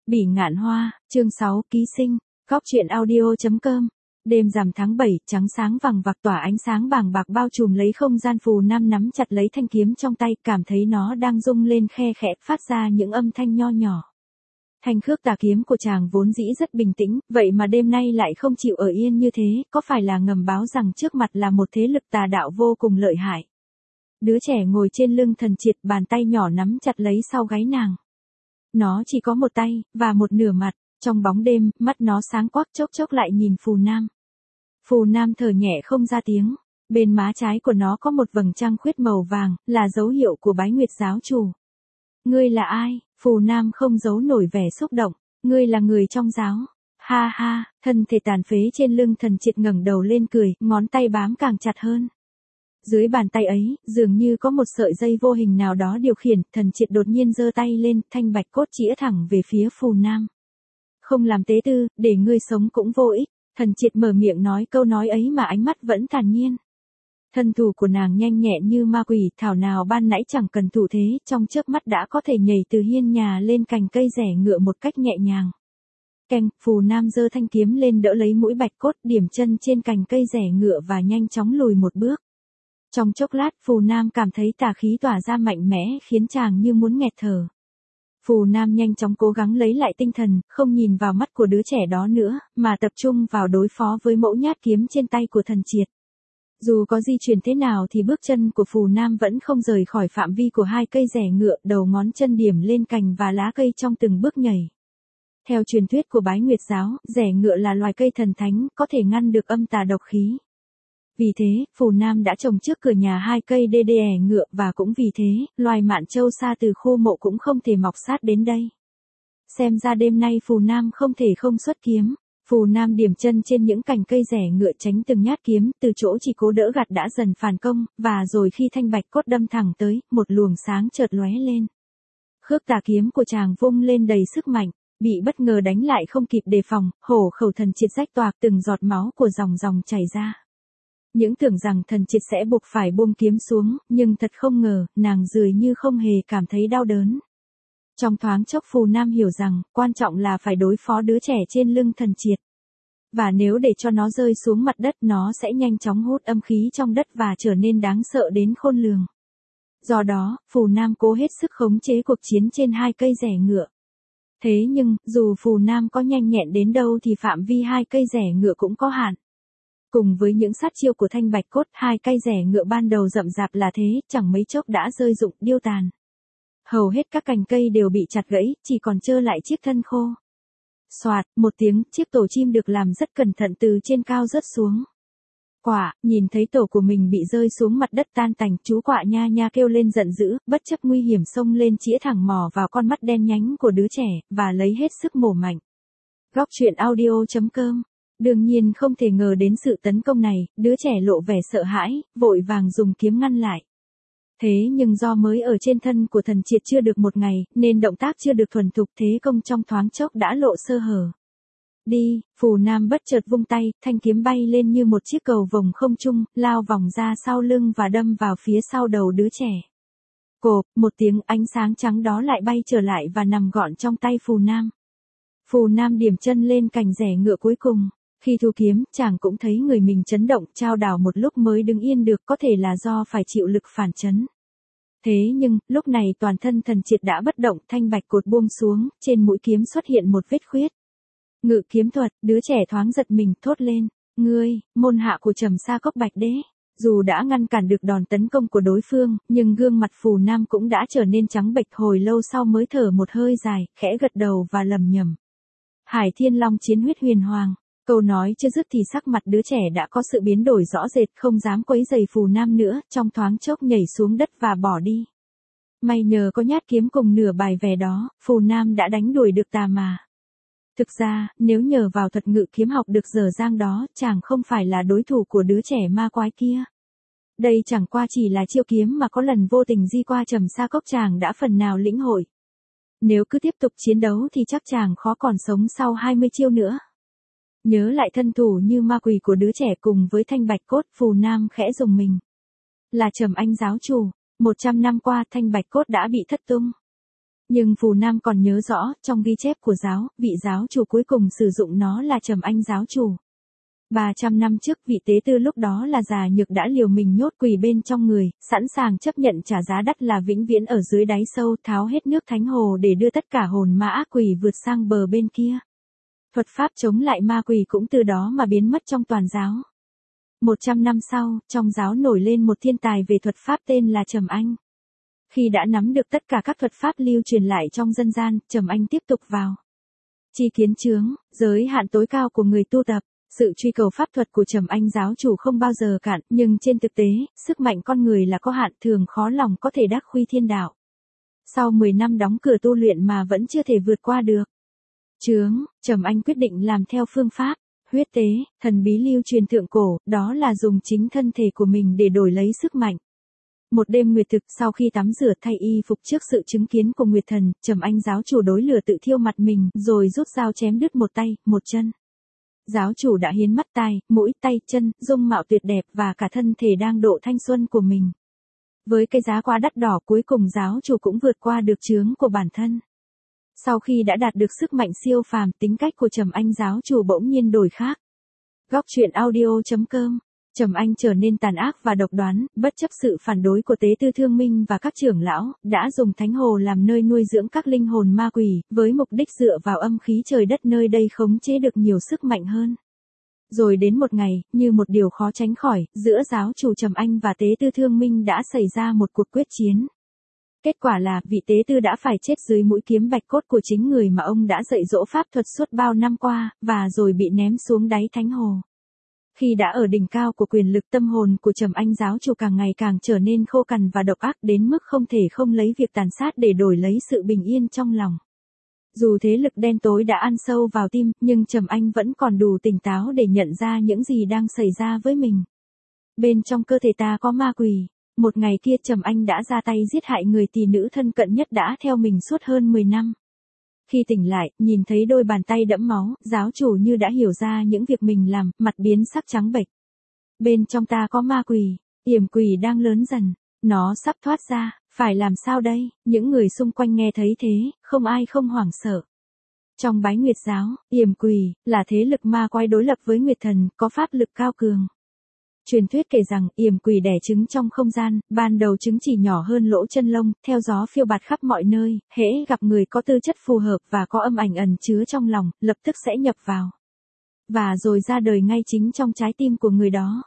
Bỉ ngạn hoa, chương 6, ký sinh, góc truyện audio.com. Đêm rằm tháng 7, trắng sáng vàng vặc tỏa ánh sáng bàng bạc bao trùm lấy không gian. Phù Nam nắm chặt lấy thanh kiếm trong tay, cảm thấy nó đang rung lên khe khẽ, phát ra những âm thanh nho nhỏ. Thanh khước tà kiếm của chàng vốn dĩ rất bình tĩnh, vậy mà đêm nay lại không chịu ở yên như thế, có phải là ngầm báo rằng trước mặt là một thế lực tà đạo vô cùng lợi hại. Đứa trẻ ngồi trên lưng Thần Triệt, bàn tay nhỏ nắm chặt lấy sau gáy nàng. Nó chỉ có một tay, và một nửa mặt, trong bóng đêm, mắt nó sáng quắc, chốc chốc lại nhìn Phù Nam. Phù Nam thở nhẹ không ra tiếng, bên má trái của nó có một vầng trăng khuyết màu vàng, là dấu hiệu của Bái Nguyệt giáo chủ. Ngươi là ai? Phù Nam không giấu nổi vẻ xúc động, ngươi là người trong giáo. Ha ha, thân thể tàn phế trên lưng Thần Triệt ngẩng đầu lên cười, ngón tay bám càng chặt hơn. Dưới bàn tay ấy, dường như có một sợi dây vô hình nào đó điều khiển, Thần Triệt đột nhiên giơ tay lên, thanh bạch cốt chĩa thẳng về phía Phù Nam. Không làm tế tư, để ngươi sống cũng vô ích. Thần Triệt mở miệng nói câu nói ấy mà ánh mắt vẫn thản nhiên. Thân thủ của nàng nhanh nhẹn như ma quỷ, thảo nào ban nãy chẳng cần thủ thế, trong chớp mắt đã có thể nhảy từ hiên nhà lên cành cây rẻ ngựa một cách nhẹ nhàng. Keng, Phù Nam giơ thanh kiếm lên đỡ lấy mũi bạch cốt, điểm chân trên cành cây rẻ ngựa và nhanh chóng lùi một bước. Trong chốc lát, Phù Nam cảm thấy tà khí tỏa ra mạnh mẽ, khiến chàng như muốn nghẹt thở. Phù Nam nhanh chóng cố gắng lấy lại tinh thần, không nhìn vào mắt của đứa trẻ đó nữa, mà tập trung vào đối phó với mẫu nhát kiếm trên tay của Thần Triệt. Dù có di chuyển thế nào thì bước chân của Phù Nam vẫn không rời khỏi phạm vi của hai cây rẻ ngựa, đầu ngón chân điểm lên cành và lá cây trong từng bước nhảy. Theo truyền thuyết của Bái Nguyệt giáo, rẻ ngựa là loài cây thần thánh, có thể ngăn được âm tà độc khí. Vì thế, Phù Nam đã trồng trước cửa nhà hai cây đê ngựa, và cũng vì thế, loài mạn châu xa từ khô mộ cũng không thể mọc sát đến đây. Xem ra đêm nay Phù Nam không thể không xuất kiếm. Phù Nam điểm chân trên những cành cây rẻ ngựa tránh từng nhát kiếm, từ chỗ chỉ cố đỡ gạt đã dần phản công, và rồi khi thanh bạch cốt đâm thẳng tới, một luồng sáng chợt lóe lên. Khước tà kiếm của chàng vung lên đầy sức mạnh, bị bất ngờ đánh lại không kịp đề phòng, hổ khẩu Thần Triệt rách toạc, từng giọt máu của dòng chảy ra. Những tưởng rằng Thần Triệt sẽ buộc phải buông kiếm xuống, nhưng thật không ngờ, nàng dường như không hề cảm thấy đau đớn. Trong thoáng chốc Phù Nam hiểu rằng, quan trọng là phải đối phó đứa trẻ trên lưng Thần Triệt. Và nếu để cho nó rơi xuống mặt đất, nó sẽ nhanh chóng hút âm khí trong đất và trở nên đáng sợ đến khôn lường. Do đó, Phù Nam cố hết sức khống chế cuộc chiến trên hai cây rẻ ngựa. Thế nhưng, dù Phù Nam có nhanh nhẹn đến đâu thì phạm vi hai cây rẻ ngựa cũng có hạn. Cùng với những sát chiêu của thanh bạch cốt, hai cây rẻ ngựa ban đầu rậm rạp là thế, chẳng mấy chốc đã rơi rụng, điêu tàn. Hầu hết các cành cây đều bị chặt gãy, chỉ còn trơ lại chiếc thân khô. Soạt, một tiếng, chiếc tổ chim được làm rất cẩn thận từ trên cao rớt xuống. Quạ, nhìn thấy tổ của mình bị rơi xuống mặt đất tan tành, chú quạ nha nha kêu lên giận dữ, bất chấp nguy hiểm xông lên chĩa thẳng mỏ vào con mắt đen nhánh của đứa trẻ, và lấy hết sức mổ mạnh. Góc truyện audio.com. Đương nhiên không thể ngờ đến sự tấn công này, đứa trẻ lộ vẻ sợ hãi, vội vàng dùng kiếm ngăn lại. Thế nhưng do mới ở trên thân của Thần Triệt chưa được một ngày, nên động tác chưa được thuần thục, thế công trong thoáng chốc đã lộ sơ hở. Đi, Phù Nam bất chợt vung tay, thanh kiếm bay lên như một chiếc cầu vồng không trung, lao vòng ra sau lưng và đâm vào phía sau đầu đứa trẻ. Cộp, một tiếng, ánh sáng trắng đó lại bay trở lại và nằm gọn trong tay Phù Nam. Phù Nam điểm chân lên cành rẻ ngựa cuối cùng. Khi thu kiếm, chàng cũng thấy người mình chấn động, chao đảo một lúc mới đứng yên được, có thể là do phải chịu lực phản chấn. Thế nhưng, lúc này toàn thân Thần Triệt đã bất động, thanh bạch cột buông xuống, trên mũi kiếm xuất hiện một vết khuyết. Ngự kiếm thuật, đứa trẻ thoáng giật mình, thốt lên, ngươi, môn hạ của Trầm Sa Cốc Bạch Đế. Dù đã ngăn cản được đòn tấn công của đối phương, nhưng gương mặt Phù Nam cũng đã trở nên trắng bệch, hồi lâu sau mới thở một hơi dài, khẽ gật đầu và lẩm nhẩm. Hải Thiên Long chiến huyết huyền hoàng. Câu nói chưa dứt thì sắc mặt đứa trẻ đã có sự biến đổi rõ rệt, không dám quấy rầy Phù Nam nữa, trong thoáng chốc nhảy xuống đất và bỏ đi. May nhờ có nhát kiếm cùng nửa bài vè đó, Phù Nam đã đánh đuổi được tà mà. Thực ra, nếu nhờ vào thuật ngự kiếm học được dở dang đó, chàng không phải là đối thủ của đứa trẻ ma quái kia. Đây chẳng qua chỉ là chiêu kiếm mà có lần vô tình di qua Trầm Sa Cốc chàng đã phần nào lĩnh hội. Nếu cứ tiếp tục chiến đấu thì chắc chàng khó còn sống sau 20 chiêu nữa. Nhớ lại thân thủ như ma quỷ của đứa trẻ cùng với thanh bạch cốt, Phù Nam khẽ rùng mình. Là Trầm Anh giáo chủ, 100 năm qua thanh bạch cốt đã bị thất tung. Nhưng Phù Nam còn nhớ rõ, trong ghi chép của giáo, vị giáo chủ cuối cùng sử dụng nó là Trầm Anh giáo chủ. 300 năm trước vị tế tư lúc đó là già nhược đã liều mình nhốt quỷ bên trong người, sẵn sàng chấp nhận trả giá đắt là vĩnh viễn ở dưới đáy sâu tháo hết nước thánh hồ để đưa tất cả hồn ma ác quỷ vượt sang bờ bên kia. Thuật pháp chống lại ma quỷ cũng từ đó mà biến mất trong toàn giáo. 100 năm sau, trong giáo nổi lên một thiên tài về thuật pháp tên là Trầm Anh. Khi đã nắm được tất cả các thuật pháp lưu truyền lại trong dân gian, Trầm Anh tiếp tục vào chi kiến chướng, giới hạn tối cao của người tu tập. Sự truy cầu pháp thuật của Trầm Anh giáo chủ không bao giờ cạn, nhưng trên thực tế, sức mạnh con người là có hạn, thường khó lòng có thể đắc khuy thiên đạo. Sau 10 năm đóng cửa tu luyện mà vẫn chưa thể vượt qua được chướng, Trầm Anh quyết định làm theo phương pháp huyết tế, thần bí lưu truyền thượng cổ, đó là dùng chính thân thể của mình để đổi lấy sức mạnh. Một đêm nguyệt thực, sau khi tắm rửa thay y phục trước sự chứng kiến của Nguyệt Thần, Trầm Anh giáo chủ đối lửa tự thiêu mặt mình, rồi rút dao chém đứt một tay, một chân. Giáo chủ đã hiến mắt tai, mũi, tay, chân, dung mạo tuyệt đẹp và cả thân thể đang độ thanh xuân của mình. Với cái giá quá đắt đỏ, cuối cùng giáo chủ cũng vượt qua được chướng của bản thân. Sau khi đã đạt được sức mạnh siêu phàm, tính cách của Trầm Anh giáo chủ bỗng nhiên đổi khác. Góc truyện audio.com. Trầm Anh trở nên tàn ác và độc đoán, bất chấp sự phản đối của tế tư Thương Minh và các trưởng lão, đã dùng thánh hồ làm nơi nuôi dưỡng các linh hồn ma quỷ, với mục đích dựa vào âm khí trời đất nơi đây khống chế được nhiều sức mạnh hơn. Rồi đến một ngày, như một điều khó tránh khỏi, giữa giáo chủ Trầm Anh và tế tư Thương Minh đã xảy ra một cuộc quyết chiến. Kết quả là, vị tế tư đã phải chết dưới mũi kiếm bạch cốt của chính người mà ông đã dạy dỗ pháp thuật suốt bao năm qua, và rồi bị ném xuống đáy thánh hồ. Khi đã ở đỉnh cao của quyền lực, tâm hồn của Trầm Anh giáo chủ càng ngày càng trở nên khô cằn và độc ác đến mức không thể không lấy việc tàn sát để đổi lấy sự bình yên trong lòng. Dù thế lực đen tối đã ăn sâu vào tim, nhưng Trầm Anh vẫn còn đủ tỉnh táo để nhận ra những gì đang xảy ra với mình. Bên trong cơ thể ta có ma quỷ. Một ngày kia Trầm Anh đã ra tay giết hại người tỷ nữ thân cận nhất đã theo mình suốt hơn 10 năm. Khi tỉnh lại, nhìn thấy đôi bàn tay đẫm máu, giáo chủ như đã hiểu ra những việc mình làm, mặt biến sắc trắng bệch. Bên trong ta có ma quỷ, yểm quỷ đang lớn dần, nó sắp thoát ra, phải làm sao đây? Những người xung quanh nghe thấy thế, không ai không hoảng sợ. Trong Bái Nguyệt giáo, yểm quỷ là thế lực ma quái đối lập với Nguyệt Thần, có pháp lực cao cường. Truyền thuyết kể rằng, yểm quỷ đẻ trứng trong không gian, ban đầu trứng chỉ nhỏ hơn lỗ chân lông, theo gió phiêu bạt khắp mọi nơi, hễ gặp người có tư chất phù hợp và có âm ảnh ẩn chứa trong lòng, lập tức sẽ nhập vào. Và rồi ra đời ngay chính trong trái tim của người đó.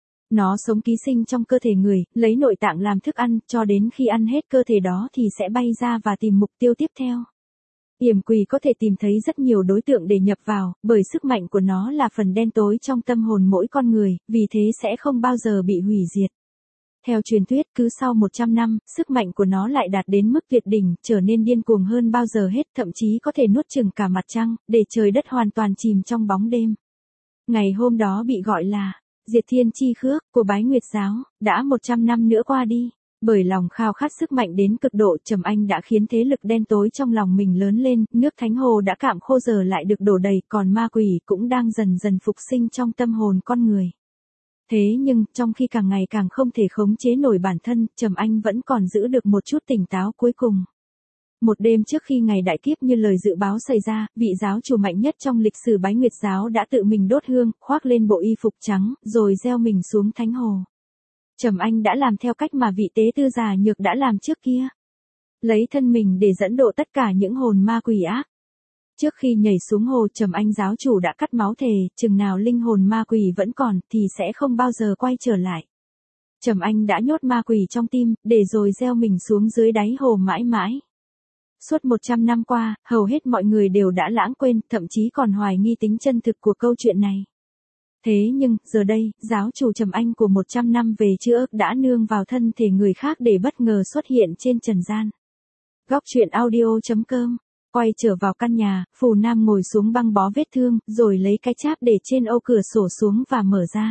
Nó sống ký sinh trong cơ thể người, lấy nội tạng làm thức ăn, cho đến khi ăn hết cơ thể đó thì sẽ bay ra và tìm mục tiêu tiếp theo. Yểm quỷ có thể tìm thấy rất nhiều đối tượng để nhập vào, bởi sức mạnh của nó là phần đen tối trong tâm hồn mỗi con người, vì thế sẽ không bao giờ bị hủy diệt. Theo truyền thuyết, cứ sau 100 năm, sức mạnh của nó lại đạt đến mức tuyệt đỉnh, trở nên điên cuồng hơn bao giờ hết, thậm chí có thể nuốt chửng cả mặt trăng, để trời đất hoàn toàn chìm trong bóng đêm. Ngày hôm đó bị gọi là Diệt Thiên Chi Khước của Bái Nguyệt giáo, đã 100 năm nữa qua đi. Bởi lòng khao khát sức mạnh đến cực độ, Trầm Anh đã khiến thế lực đen tối trong lòng mình lớn lên, nước thánh hồ đã cạn khô giờ lại được đổ đầy, còn ma quỷ cũng đang dần dần phục sinh trong tâm hồn con người. Thế nhưng, trong khi càng ngày càng không thể khống chế nổi bản thân, Trầm Anh vẫn còn giữ được một chút tỉnh táo cuối cùng. Một đêm trước khi ngày đại kiếp như lời dự báo xảy ra, vị giáo chủ mạnh nhất trong lịch sử Bái Nguyệt giáo đã tự mình đốt hương, khoác lên bộ y phục trắng, rồi gieo mình xuống thánh hồ. Trầm Anh đã làm theo cách mà vị tế tư già nhược đã làm trước kia. Lấy thân mình để dẫn độ tất cả những hồn ma quỷ ác. Trước khi nhảy xuống hồ, Trầm Anh giáo chủ đã cắt máu thề, chừng nào linh hồn ma quỷ vẫn còn thì sẽ không bao giờ quay trở lại. Trầm Anh đã nhốt ma quỷ trong tim, để rồi gieo mình xuống dưới đáy hồ mãi mãi. Suốt 100 năm qua, hầu hết mọi người đều đã lãng quên, thậm chí còn hoài nghi tính chân thực của câu chuyện này. Thế nhưng, giờ đây, giáo chủ Trầm Anh của 100 năm về trước đã nương vào thân thể người khác để bất ngờ xuất hiện trên trần gian. Góc truyện audio.com. Quay trở vào căn nhà, Phù Nam ngồi xuống băng bó vết thương, rồi lấy cái cháp để trên ô cửa sổ xuống và mở ra.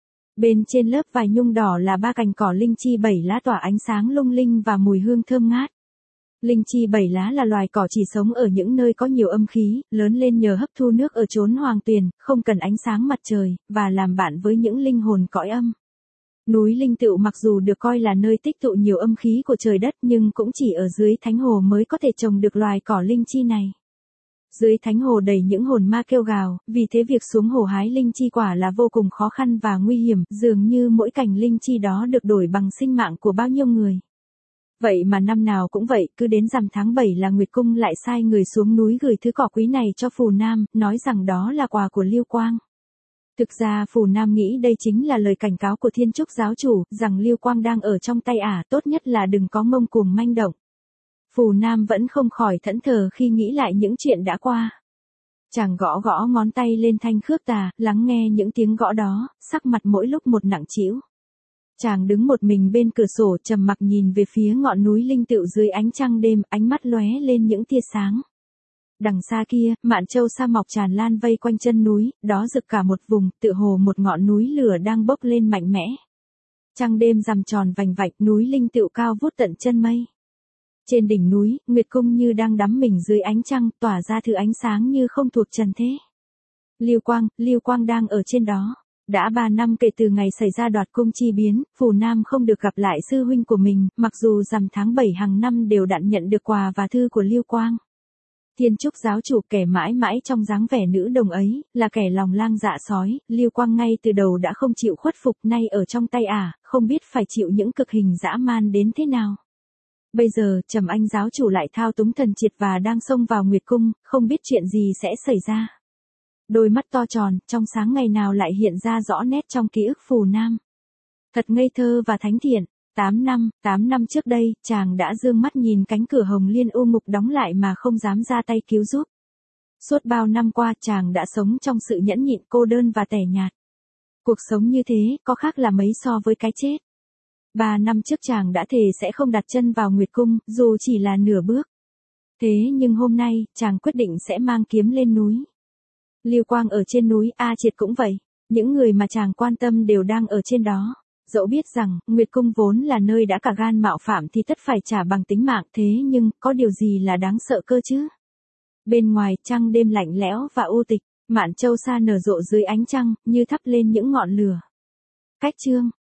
Bên trên lớp vải nhung đỏ là 3 cành cỏ linh chi 7 lá tỏa ánh sáng lung linh và mùi hương thơm ngát. Linh chi 7 lá là loài cỏ chỉ sống ở những nơi có nhiều âm khí, lớn lên nhờ hấp thu nước ở chốn hoàng tuyền, không cần ánh sáng mặt trời, và làm bạn với những linh hồn cõi âm. Núi Linh Tựu mặc dù được coi là nơi tích tụ nhiều âm khí của trời đất nhưng cũng chỉ ở dưới thánh hồ mới có thể trồng được loài cỏ linh chi này. Dưới thánh hồ đầy những hồn ma kêu gào, vì thế việc xuống hồ hái linh chi quả là vô cùng khó khăn và nguy hiểm, dường như mỗi cành linh chi đó được đổi bằng sinh mạng của bao nhiêu người. Vậy mà năm nào cũng vậy, cứ đến rằm tháng 7 là Nguyệt Cung lại sai người xuống núi gửi thứ cỏ quý này cho Phù Nam, nói rằng đó là quà của Lưu Quang. Thực ra Phù Nam nghĩ đây chính là lời cảnh cáo của Thiên Trúc giáo chủ, rằng Lưu Quang đang ở trong tay ả, tốt nhất là đừng có ngông cuồng manh động. Phù Nam vẫn không khỏi thẫn thờ khi nghĩ lại những chuyện đã qua. Chàng gõ gõ ngón tay lên thanh khước tà, lắng nghe những tiếng gõ đó, sắc mặt mỗi lúc một nặng trĩu. Chàng đứng một mình bên cửa sổ trầm mặc nhìn về phía ngọn núi Linh Tựu dưới ánh trăng đêm, ánh mắt lóe lên những tia sáng. Đằng xa kia, mạn châu sa mọc tràn lan vây quanh chân núi, đó rực cả một vùng, tựa hồ một ngọn núi lửa đang bốc lên mạnh mẽ. Trăng đêm rằm tròn vành vạch, núi Linh Tựu cao vút tận chân mây. Trên đỉnh núi, Nguyệt Cung như đang đắm mình dưới ánh trăng, tỏa ra thứ ánh sáng như không thuộc trần thế. Lưu Quang đang ở trên đó. Đã 3 năm kể từ ngày xảy ra đoạt cung chi biến, Phù Nam không được gặp lại sư huynh của mình, mặc dù rằm tháng 7 hàng năm đều đặn nhận được quà và thư của Lưu Quang. Thiên Trúc giáo chủ kẻ mãi mãi trong dáng vẻ nữ đồng ấy, là kẻ lòng lang dạ sói, Lưu Quang ngay từ đầu đã không chịu khuất phục, nay ở trong tay ả, không biết phải chịu những cực hình dã man đến thế nào. Bây giờ, Trầm Anh giáo chủ lại thao túng thần triệt và đang xông vào Nguyệt Cung, không biết chuyện gì sẽ xảy ra. Đôi mắt to tròn, trong sáng ngày nào lại hiện ra rõ nét trong ký ức Phù Nam. Thật ngây thơ và thánh thiện. 8 năm trước đây, chàng đã dương mắt nhìn cánh cửa Hồng Liên u ngục đóng lại mà không dám ra tay cứu giúp. Suốt bao năm qua, chàng đã sống trong sự nhẫn nhịn, cô đơn và tẻ nhạt. Cuộc sống như thế, có khác là mấy so với cái chết. 3 năm trước chàng đã thề sẽ không đặt chân vào Nguyệt Cung, dù chỉ là nửa bước. Thế nhưng hôm nay, chàng quyết định sẽ mang kiếm lên núi. Lưu Quang ở trên núi, A Triệt cũng vậy. Những người mà chàng quan tâm đều đang ở trên đó. Dẫu biết rằng, Nguyệt Cung vốn là nơi đã cả gan mạo phạm thì tất phải trả bằng tính mạng, thế nhưng, có điều gì là đáng sợ cơ chứ? Bên ngoài, trăng đêm lạnh lẽo và u tịch, mạn châu sa nở rộ dưới ánh trăng, như thắp lên những ngọn lửa. Cách chương